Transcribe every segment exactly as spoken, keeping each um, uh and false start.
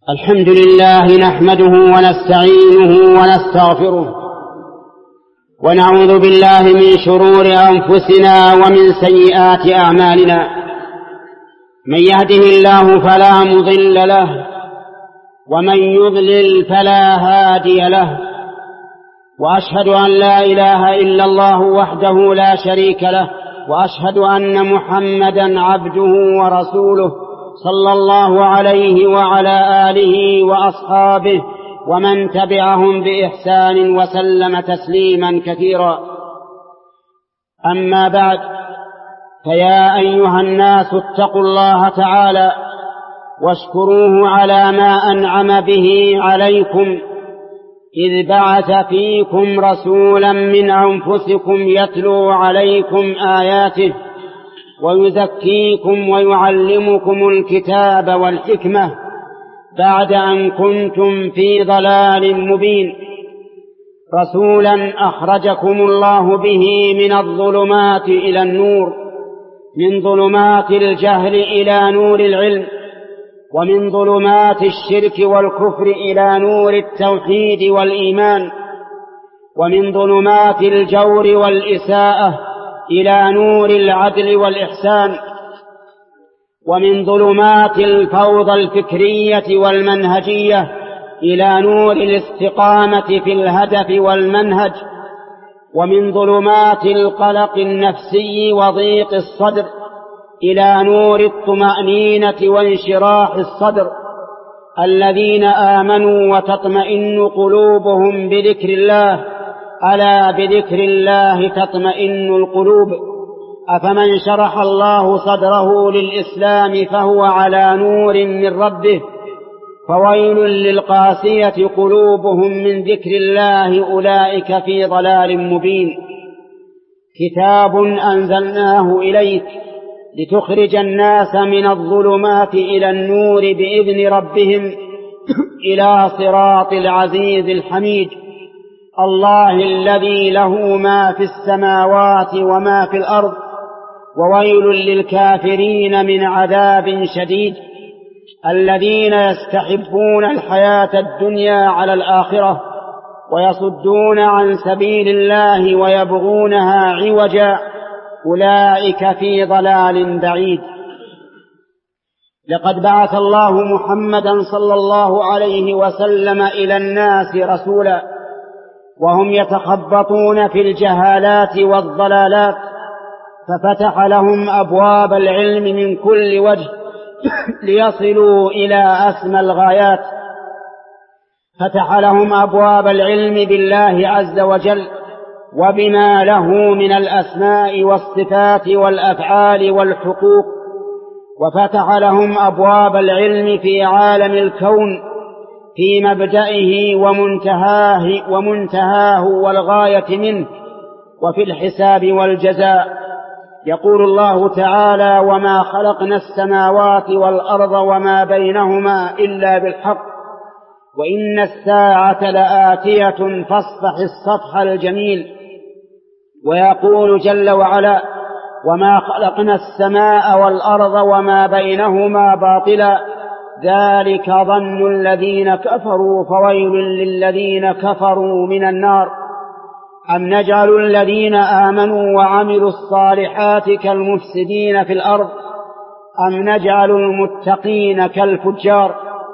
الحمد لله نحمده ونستعينه ونستغفره ونعوذ بالله من شرور أنفسنا ومن سيئات أعمالنا. من يهده الله فلا مضل له ومن يضلل فلا هادي له، وأشهد أن لا إله إلا الله وحده لا شريك له، وأشهد أن محمدا عبده ورسوله صلى الله عليه وعلى آله وأصحابه ومن تبعهم بإحسان وسلم تسليما كثيرا. أما بعد، فيا أيها الناس اتقوا الله تعالى واشكروه على ما أنعم به عليكم، إذ بعث فيكم رسولا من أنفسكم يتلو عليكم آياته ويزكيكم ويعلمكم الكتاب والحكمة بعد أن كنتم في ضلال مبين. رسولا أخرجكم الله به من الظلمات إلى النور، من ظلمات الجهل إلى نور العلم، ومن ظلمات الشرك والكفر إلى نور التوحيد والإيمان، ومن ظلمات الجور والإساءة إلى نور العدل والإحسان، ومن ظلمات الفوضى الفكرية والمنهجية إلى نور الاستقامة في الهدف والمنهج، ومن ظلمات القلق النفسي وضيق الصدر إلى نور الطمأنينة وانشراح الصدر. الذين آمنوا وتطمئن قلوبهم بذكر الله، ألا بذكر الله تطمئن القلوب. أفمن شرح الله صدره للإسلام فهو على نور من ربه، فويل للقاسية قلوبهم من ذكر الله أولئك في ضلال مبين. كتاب أنزلناه إليك لتخرج الناس من الظلمات إلى النور بإذن ربهم إلى صراط العزيز الحميد، الله الذي له ما في السماوات وما في الأرض، وويل للكافرين من عذاب شديد. الذين يستحبون الحياة الدنيا على الآخرة ويصدون عن سبيل الله ويبغونها عوجا، أولئك في ضلال بعيد. لقد بعث الله محمدا صلى الله عليه وسلم إلى الناس رسولا، وهم يتخبطون في الجهالات والضلالات، ففتح لهم أبواب العلم من كل وجه ليصلوا إلى أسمى الغايات. فتح لهم أبواب العلم بالله عز وجل وبما له من الأسماء والصفات والأفعال والحقوق، وفتح لهم أبواب العلم في عالم الكون في مبدئه ومنتهاه, ومنتهاه والغاية منه، وفي الحساب والجزاء. يقول الله تعالى: وما خلقنا السماوات والأرض وما بينهما إلا بالحق وإن الساعة لآتية فاصفح الصفح الجميل. ويقول جل وعلا: وما خلقنا السماء والأرض وما بينهما باطلا ذلك ظن الذين كفروا فويل للذين كفروا من النار. أم نجعل الذين آمنوا وعملوا الصالحات كالمفسدين في الأرض أم نجعل المتقين كالفجار؟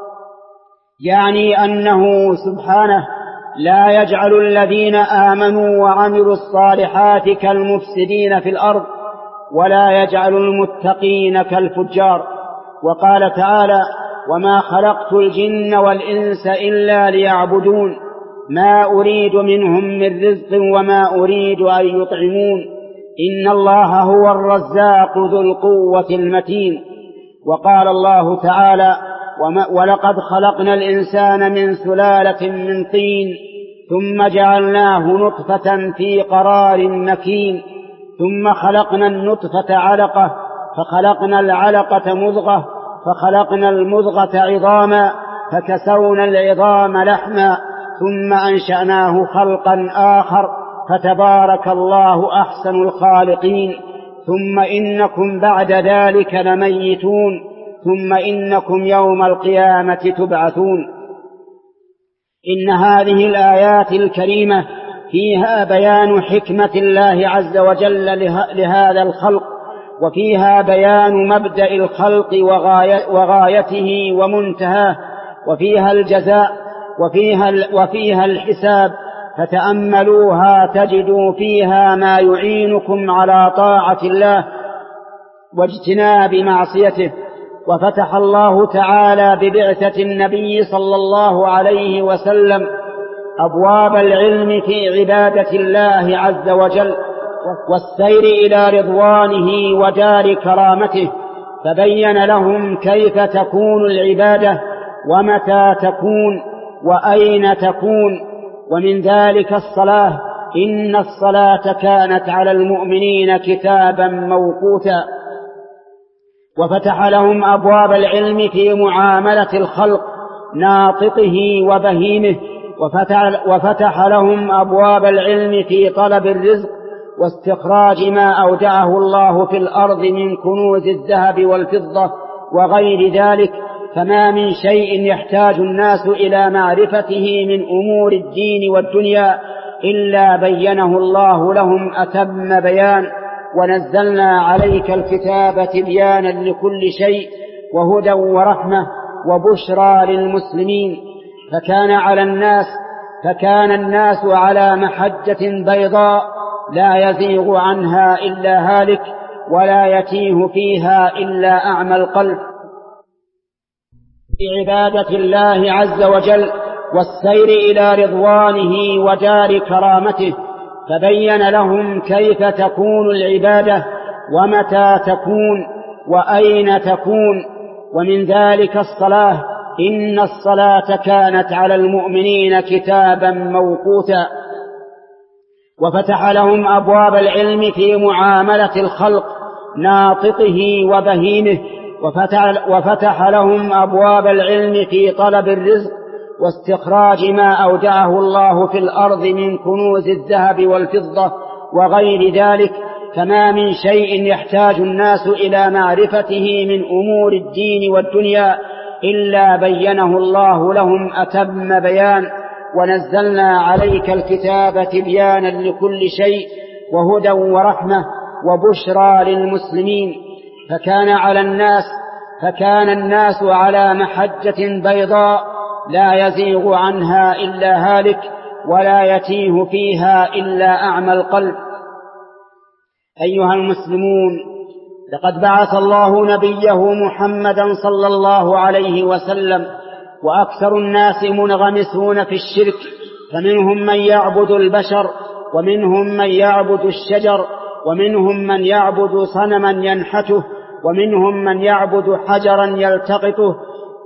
يعني أنه سبحانه لا يجعل الذين آمنوا وعملوا الصالحات كالمفسدين في الأرض ولا يجعل المتقين كالفجار. وقال تعالى: وما خلقت الجن والإنس إلا ليعبدون ما أريد منهم من رزق وما أريد أن يطعمون إن الله هو الرزاق ذو القوة المتين. وقال الله تعالى: ولقد خلقنا الإنسان من سلالة من طين ثم جعلناه نطفة في قرار مكين ثم خلقنا النطفة علقة فخلقنا العلقة مضغة فخلقنا المضغة عظاما فكسونا العظام لحما ثم أنشأناه خلقا آخر فتبارك الله أحسن الخالقين. ثم إنكم بعد ذلك لميتون ثم إنكم يوم القيامة تبعثون. إن هذه الآيات الكريمة فيها بيان حكمة الله عز وجل لهذا الخلق، وفيها بيان مبدأ الخلق وغايته ومنتهاه، وفيها الجزاء وفيها, وفيها الحساب، فتأملوها تجدوا فيها ما يعينكم على طاعة الله واجتناب معصيته. وفتح الله تعالى ببعثة النبي صلى الله عليه وسلم أبواب العلم في عبادة الله عز وجل والسير إلى رضوانه ودار كرامته، فبين لهم كيف تكون العبادة ومتى تكون وأين تكون، ومن ذلك الصلاة، إن الصلاة كانت على المؤمنين كتابا موقوتا. وفتح لهم أبواب العلم في معاملة الخلق ناطقه وبهيمه، وفتح, وفتح لهم أبواب العلم في طلب الرزق واستخراج ما أودعه الله في الأرض من كنوز الذهب والفضة وغير ذلك، فما من شيء يحتاج الناس إلى معرفته من أمور الدين والدنيا إلا بينه الله لهم أتم بيان. ونزلنا عليك الكتاب تبيانا لكل شيء وهدى ورحمة وبشرى للمسلمين. فكان على الناس فكان الناس على محجة بيضاء لا يزيغ عنها إلا هالك ولا يتيه فيها إلا أعمى القلب، بعبادة الله عز وجل والسير إلى رضوانه ودار كرامته، فبين لهم كيف تكون العبادة ومتى تكون وأين تكون، ومن ذلك الصلاة، إن الصلاة كانت على المؤمنين كتابا موقوتا. وفتح لهم أبواب العلم في معاملة الخلق ناطقه وبهيمه، وفتح, وفتح لهم أبواب العلم في طلب الرزق واستخراج ما أودعه الله في الأرض من كنوز الذهب والفضة وغير ذلك، فما من شيء يحتاج الناس إلى معرفته من أمور الدين والدنيا إلا بينه الله لهم أتم بيان. ونزلنا عليك الكتاب تبيانا لكل شيء وهدى ورحمة وبشرى للمسلمين. فكان على الناس فكان الناس على محجة بيضاء لا يزيغ عنها إلا هالك ولا يتيه فيها إلا أعمى القلب. أيها المسلمون، لقد بعث الله نبيه محمدا صلى الله عليه وسلم، وأكثر الناس منغمسون في الشرك، فمنهم من يعبد البشر، ومنهم من يعبد الشجر، ومنهم من يعبد صنما ينحته، ومنهم من يعبد حجرا يلتقطه،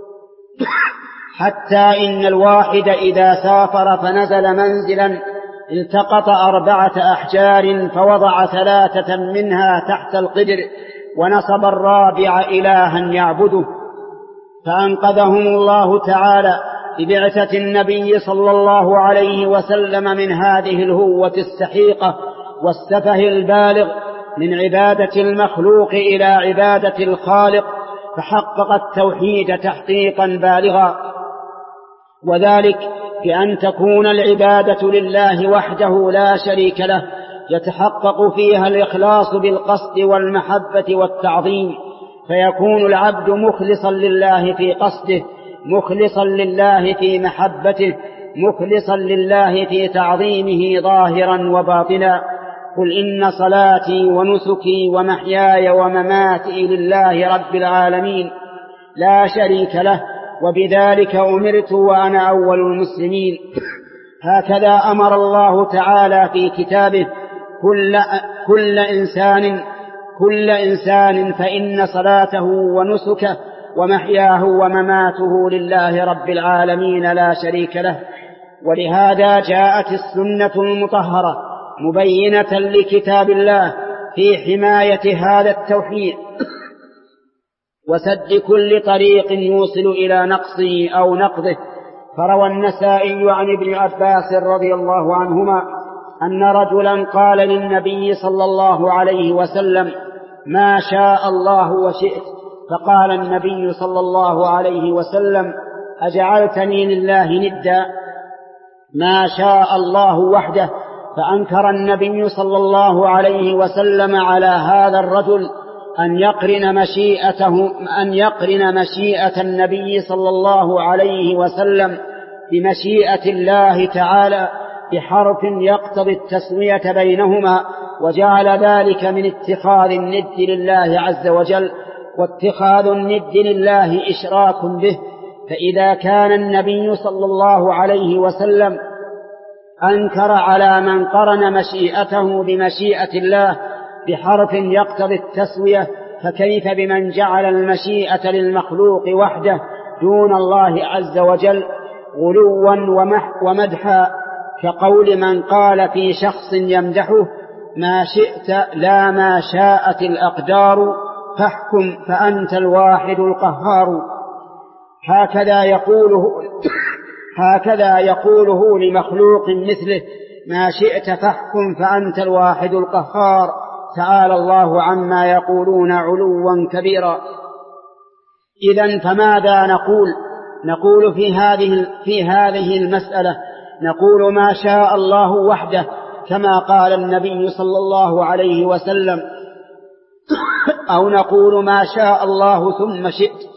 حتى إن الواحد إذا سافر فنزل منزلا التقط أربعة أحجار فوضع ثلاثة منها تحت القدر ونصب الرابع إلها يعبده، فأنقذهم الله تعالى ببعثة النبي صلى الله عليه وسلم من هذه الهوة السحيقة والسفه البالغ من عبادة المخلوق إلى عبادة الخالق، فحقق التوحيد تحقيقا بالغا، وذلك بأن تكون العبادة لله وحده لا شريك له، يتحقق فيها الإخلاص بالقصد والمحبة والتعظيم، فيكون العبد مخلصا لله في قصده، مخلصا لله في محبته، مخلصا لله في تعظيمه ظاهرا وباطنا. قل إن صلاتي ونسكي ومحياي ومماتي لله رب العالمين لا شريك له، وبذلك أمرت وأنا أول المسلمين. هكذا أمر الله تعالى في كتابه كل, كل إنسان كل إنسان فإن صلاته ونسكه ومحياه ومماته لله رب العالمين لا شريك له. ولهذا جاءت السنة المطهرة مبينة لكتاب الله في حماية هذا التوحيد وسد كل طريق يوصل إلى نقصه أو نقضه. فروى النسائي عن ابن عباس رضي الله عنهما أن رجلا قال للنبي صلى الله عليه وسلم: ما شاء الله وشئت، فقال النبي صلى الله عليه وسلم: أجعلتني لله ندا؟ ما شاء الله وحده. فأنكر النبي صلى الله عليه وسلم على هذا الرجل أن يقرن مشيئته أن يقرن مشيئة النبي صلى الله عليه وسلم بمشيئة الله تعالى بحرف يقتضي التسوية بينهما، وجعل ذلك من اتخاذ الند لله عز وجل، واتخاذ الند لله إشراك به. فإذا كان النبي صلى الله عليه وسلم أنكر على من قرن مشيئته بمشيئة الله بحرف يقتضي التسوية، فكيف بمن جعل المشيئة للمخلوق وحده دون الله عز وجل غلوا ومدحا، كقول من قال في شخص يمدحه: ما شئت لا ما شاءت الأقدار، فاحكم فأنت الواحد القهار. هكذا يقوله هكذا يقوله لمخلوق مثله: ما شئت فاحكم فأنت الواحد القهار. تعالى الله عما يقولون علوا كبيرا. إذن فماذا نقول؟ نقول في هذه في هذه المسألة نقول ما شاء الله وحده، كما قال النبي صلى الله عليه وسلم، أو نقول ما شاء الله ثم شئت.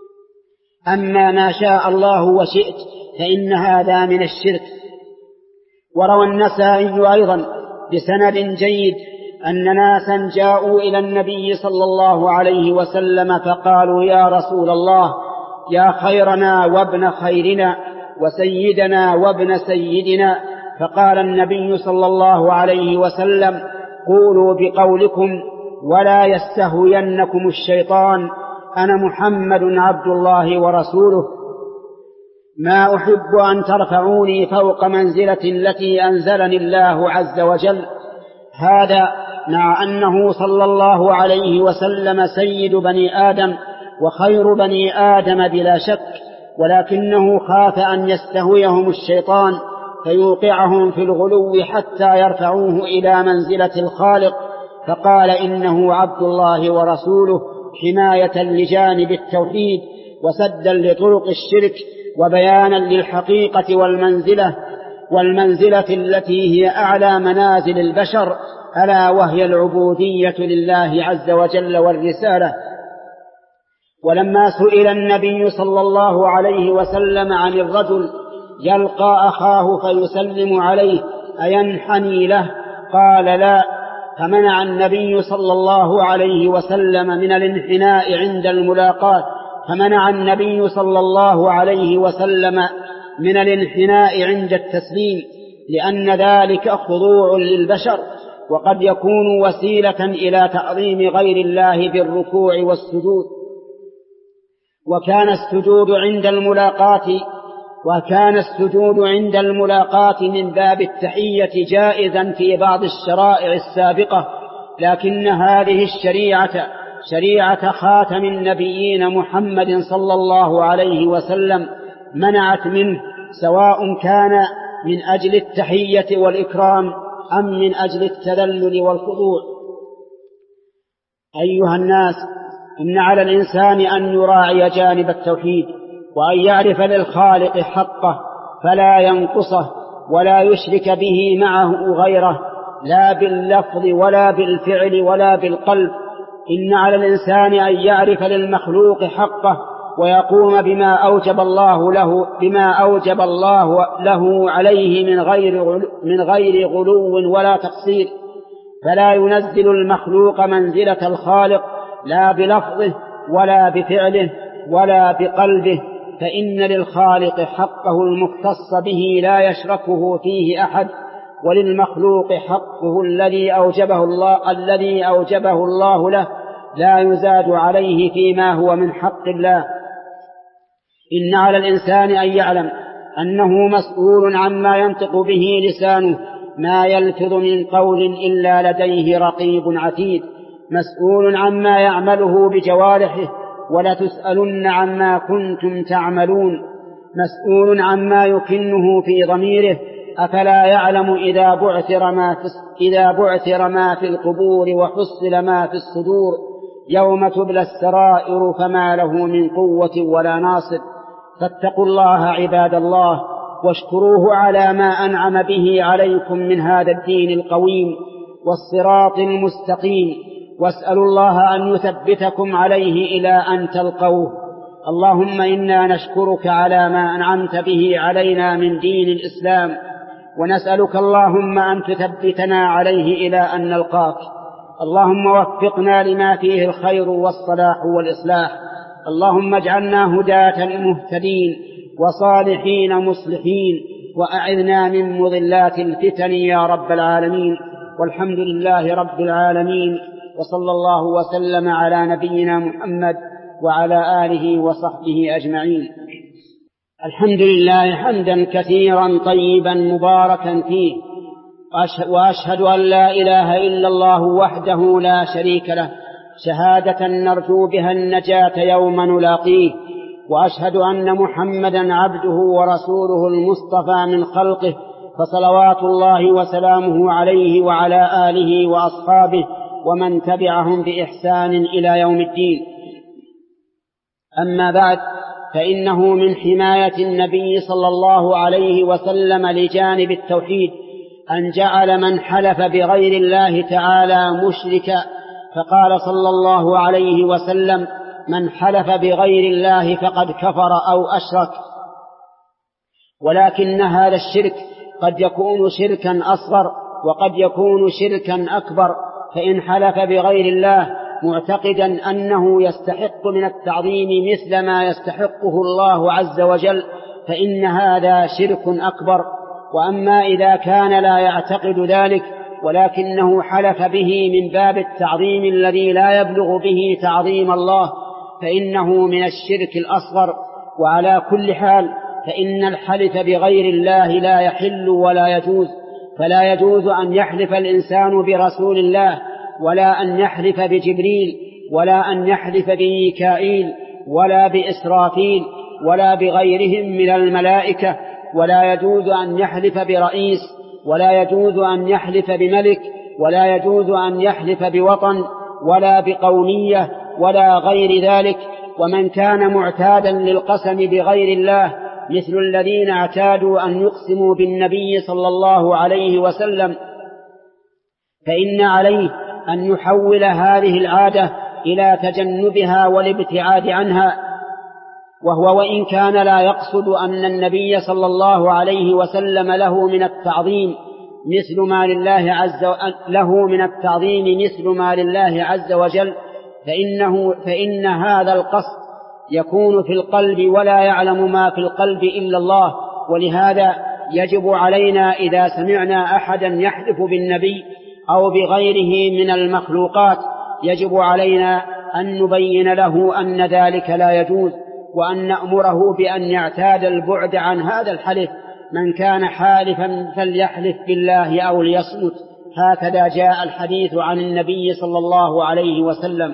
أما ما شاء الله وشئت فإن هذا من الشرك. وروى النسائي أيضا بسند جيد أن ناسا جاءوا إلى النبي صلى الله عليه وسلم فقالوا: يا رسول الله، يا خيرنا وابن خيرنا وسيدنا وابن سيدنا. فقال النبي صلى الله عليه وسلم: قولوا بقولكم ولا يستهوينكم الشيطان، أنا محمد عبد الله ورسوله، ما أحب أن ترفعوني فوق منزلة التي أنزلني الله عز وجل. هذا مع أنه صلى الله عليه وسلم سيد بني آدم وخير بني آدم بلا شك، ولكنه خاف أن يستهويهم الشيطان فيوقعهم في الغلو حتى يرفعوه إلى منزلة الخالق، فقال: إنه عبد الله ورسوله، حماية لجانب التوحيد وسدا لطرق الشرك وبيانا للحقيقة والمنزلة والمنزلة التي هي أعلى منازل البشر، ألا وهي العبودية لله عز وجل والرسالة. ولما سئل النبي صلى الله عليه وسلم عن الرجل يلقى أخاه فيسلم عليه أينحني له؟ قال: لا. فمنع النبي صلى الله عليه وسلم من الانحناء عند الملاقاة فمنع النبي صلى الله عليه وسلم من الانحناء عند التسليم، لأن ذلك خضوع للبشر، وقد يكون وسيلة إلى تعظيم غير الله بالركوع والسجود. وكان السجود عند الملاقاة وكان السجود عند الملاقاة من باب التحية جائزا في بعض الشرائع السابقة، لكن هذه الشريعة شريعة خاتم النبيين محمد صلى الله عليه وسلم منعت منه، سواء كان من أجل التحية والإكرام أم من أجل التذلل والخضوع. أيها الناس، إن على الإنسان أن يراعي جانب التوحيد، وأن يعرف للخالق حقه فلا ينقصه ولا يشرك به معه غيره، لا باللفظ ولا بالفعل ولا بالقلب. إن على الإنسان أن يعرف للمخلوق حقه ويقوم بما أوجب الله له بما أوجب الله له عليه من غير من غير غلو ولا تقصير، فلا ينزل المخلوق منزلة الخالق لا بلفظه ولا بفعله ولا بقلبه، فإن للخالق حقه المختص به لا يشركه فيه أحد، وللمخلوق حقه الذي أوجبه الله الذي أوجبه الله له لا يزاد عليه فيما هو من حق الله. إن على الإنسان أن يعلم أنه مسؤول عما ينطق به لسانه، ما يلفظ من قول إلا لديه رقيب عتيد، مسؤول عما يعمله بجوارحه ولتسألن عما كنتم تعملون، مسؤول عما يكنه في ضميره. أفلا يعلم إذا بعثر ما في, إذا بعثر ما في القبور وحصل ما في الصدور يوم تبلى السرائر فما له من قوة ولا ناصر. فاتقوا الله عباد الله، واشكروه على ما أنعم به عليكم من هذا الدين القويم والصراط المستقيم، واسألوا الله أن يثبتكم عليه إلى أن تلقوه. اللهم إنا نشكرك على ما أنعمت به علينا من دين الإسلام، ونسألك اللهم أن تثبتنا عليه إلى أن نلقاك. اللهم وفقنا لما فيه الخير والصلاح والإصلاح. اللهم اجعلنا هداة مهتدين وصالحين مصلحين، وأعذنا من مضلات الفتن يا رب العالمين. والحمد لله رب العالمين، وصلى الله وسلم على نبينا محمد وعلى آله وصحبه أجمعين. الحمد لله حمدا كثيرا طيبا مباركا فيه، وأشهد أن لا إله إلا الله وحده لا شريك له شهادة نرجو بها النجاة يوم نلاقيه، وأشهد أن محمدا عبده ورسوله المصطفى من خلقه، فصلوات الله وسلامه عليه وعلى آله وأصحابه ومن تبعهم بإحسان إلى يوم الدين. أما بعد، فإنه من حماية النبي صلى الله عليه وسلم لجانب التوحيد أن جعل من حلف بغير الله تعالى مشركا، فقال صلى الله عليه وسلم: من حلف بغير الله فقد كفر أو أشرك. ولكن هذا الشرك قد يكون شركا أصغر وقد يكون شركا أكبر، فإن حلف بغير الله معتقدا أنه يستحق من التعظيم مثل ما يستحقه الله عز وجل فإن هذا شرك أكبر. وأما إذا كان لا يعتقد ذلك ولكنه حلف به من باب التعظيم الذي لا يبلغ به تعظيم الله فإنه من الشرك الأصغر. وعلى كل حال فإن الحلف بغير الله لا يحل ولا يجوز، فلا يجوز أن يحلف الإنسان برسول الله، ولا أن يحلف بجبريل، ولا أن يحلف بميكائيل، ولا بإسرافيل، ولا بغيرهم من الملائكة، ولا يجوز أن يحلف برئيس، ولا يجوز أن يحلف بملك، ولا يجوز أن يحلف بوطن ولا بقومية ولا غير ذلك. ومن كان معتادا للقسم بغير الله مثل الذين اعتادوا أن يقسموا بالنبي صلى الله عليه وسلم فإن عليه أن يحول هذه العادة إلى تجنبها والابتعاد عنها. وهو وإن كان لا يقصد أن النبي صلى الله عليه وسلم له من التعظيم مثل ما لله عز له من التعظيم مثل ما لله عز وجل، فإنه فإن هذا القصد يكون في القلب ولا يعلم ما في القلب إلا الله. ولهذا يجب علينا إذا سمعنا أحدا يحلف بالنبي أو بغيره من المخلوقات يجب علينا أن نبين له أن ذلك لا يجوز، وأن نأمره بأن يعتاد البعد عن هذا الحلف. من كان حالفا فليحلف بالله أو ليصمت، هكذا جاء الحديث عن النبي صلى الله عليه وسلم.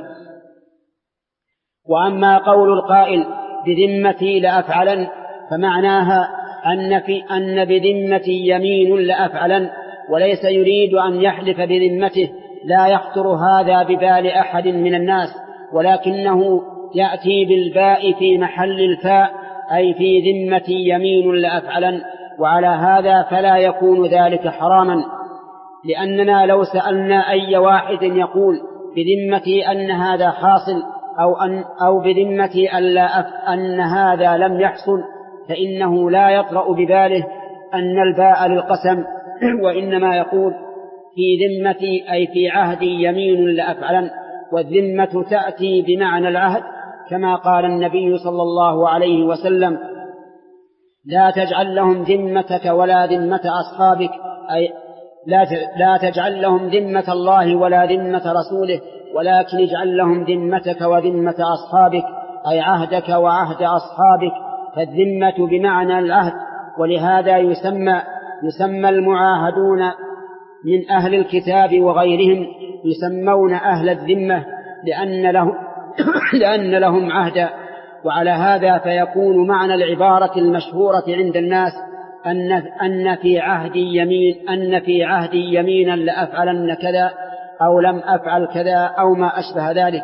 وأما قول القائل بذمتي لأفعلن فمعناها أن, في أن بذمتي يمين لأفعلن، وليس يريد أن يحلف بذمته. لا يخطر هذا ببال أحد من الناس، ولكنه يأتي بالباء في محل الفاء، أي في ذمتي يمين لأفعلن. وعلى هذا فلا يكون ذلك حراما، لأننا لو سألنا أي واحد يقول بذمتي أن هذا حاصل أو, أن أو بذمتي أن, أن هذا لم يحصل فإنه لا يطرأ بباله أن الباء للقسم، وإنما يقول في ذمتي أي في عهدي يمين لأفعلن. والذمة تأتي بمعنى العهد، كما قال النبي صلى الله عليه وسلم: لا تجعل لهم ذمتك ولا ذمة أصحابك، أي لا تجعل لهم ذمة الله ولا ذمة رسوله، ولكن اجعل لهم ذمتك وذمة أصحابك، أي عهدك وعهد أصحابك. فالذمة بمعنى العهد. ولهذا يسمى يسمى المعاهدون من أهل الكتاب وغيرهم يسمون أهل الذمة لأن لهم, لأن لهم عهدا. وعلى هذا فيكون معنى العبارة المشهورة عند الناس أن, أن في عهدي يمين أن في عهدي يمينا لأفعلن كذا أو لم أفعل كذا أو ما أشبه ذلك.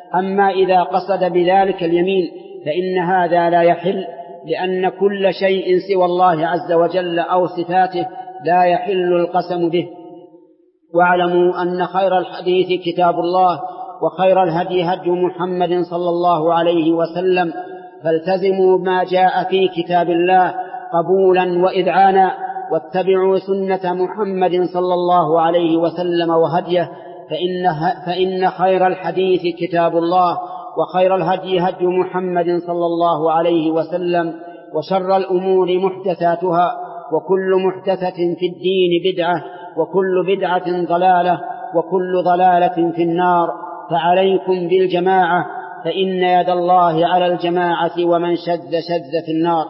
أما إذا قصد بذلك اليمين فإن هذا لا يحل، لأن كل شيء سوى الله عز وجل أو صفاته لا يحل القسم به. واعلموا أن خير الحديث كتاب الله، وخير الهدي هدي محمد صلى الله عليه وسلم، فالتزموا ما جاء في كتاب الله قبولا وإذعانا، واتبعوا سنة محمد صلى الله عليه وسلم وهديه، فإن, فإن خير الحديث كتاب الله، وخير الهدي هدي محمد صلى الله عليه وسلم، وشر الأمور محدثاتها، وكل محدثة في الدين بدعة، وكل بدعة ضلالة، وكل ضلالة في النار. فعليكم بالجماعة، فإن يد الله على الجماعة، ومن شد شد في النار.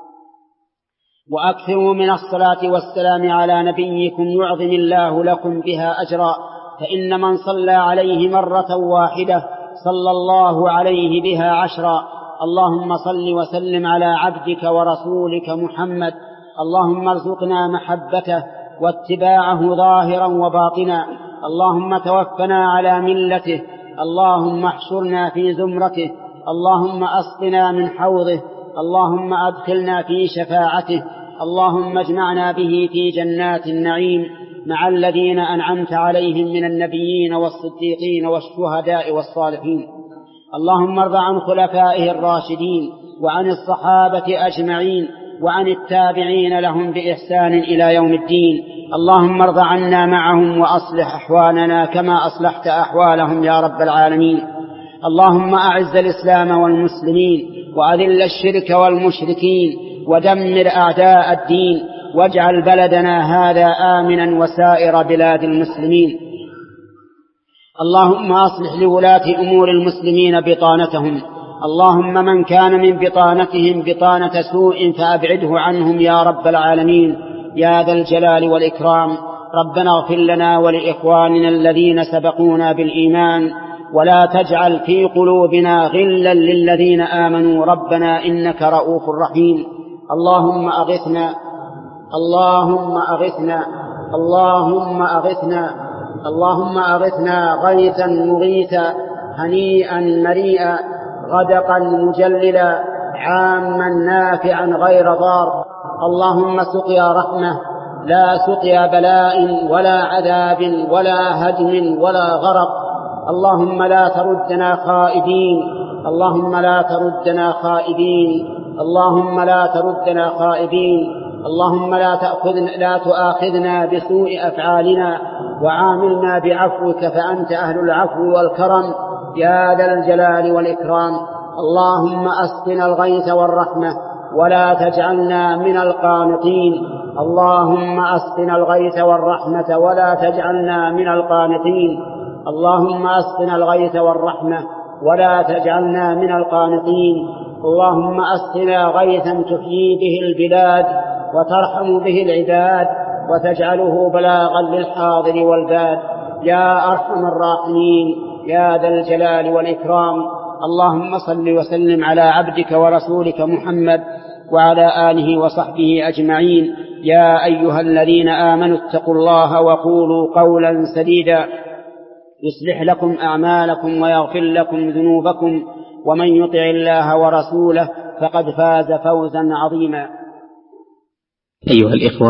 وأكثروا من الصلاة والسلام على نبيكم يعظم الله لكم بها أجرا، فإن من صلى عليه مرة واحدة صلى الله عليه بها عشرا. اللهم صل وسلم على عبدك ورسولك محمد، اللهم ارزقنا محبته واتباعه ظاهرا وباطنا، اللهم توفنا على ملته، اللهم احشرنا في زمرته، اللهم أسقنا من حوضه، اللهم أدخلنا في شفاعته، اللهم اجمعنا به في جنات النعيم مع الذين أنعمت عليهم من النبيين والصديقين والشهداء والصالحين. اللهم ارض عن خلفائه الراشدين، وعن الصحابة أجمعين، وعن التابعين لهم بإحسان إلى يوم الدين. اللهم ارض عنا معهم وأصلح أحوالنا كما أصلحت أحوالهم يا رب العالمين. اللهم أعز الإسلام والمسلمين، وأذل الشرك والمشركين، ودمر أعداء الدين، واجعل بلدنا هذا آمنا وسائر بلاد المسلمين. اللهم أصلح لولاة أمور المسلمين بطانتهم، اللهم من كان من بطانتهم بطانة سوء فأبعده عنهم يا رب العالمين يا ذا الجلال والإكرام. ربنا اغفر لنا ولإخواننا الذين سبقونا بالإيمان، ولا تجعل في قلوبنا غلا للذين آمنوا ربنا إنك رؤوف رحيم. اللهم أغثنا اللهم أغثنا اللهم أغثنا اللهم أغثنا غيثا مغيثا، هنيئا مريئا، غدقا مجللا، عاما نافعا غير ضار. اللهم سقيا رحمة لا سقيا بلاء ولا عذاب ولا هدم ولا غرق. اللهم لا تردنا خائبين اللهم لا تردنا خائبين اللهم لا تردنا خائبين اللهم لا تأخذنا لا تؤاخذنا بسوء أفعالنا، وعاملنا بعفوك فأنت أهل العفو والكرم يا ذا الجلال والإكرام. اللهم أسقنا الغيث والرحمة ولا تجعلنا من القانطين اللهم أسقنا الغيث والرحمة ولا تجعلنا من القانطين اللهم أسقنا الغيث والرحمة ولا تجعلنا من القانطين اللهم أسقنا غيثا تحيي به البلاد وترحم به العباد، وتجعله بلاغا للحاضر والباد يا أرحم الراحمين يا ذا الجلال والإكرام. اللهم صل وسلم على عبدك ورسولك محمد وعلى آله وصحبه أجمعين. يا أيها الذين آمنوا اتقوا الله وقولوا قولا سديدا يصلح لكم أعمالكم ويغفر لكم ذنوبكم، ومن يطع الله ورسوله فقد فاز فوزا عظيما. أيها الإخوة،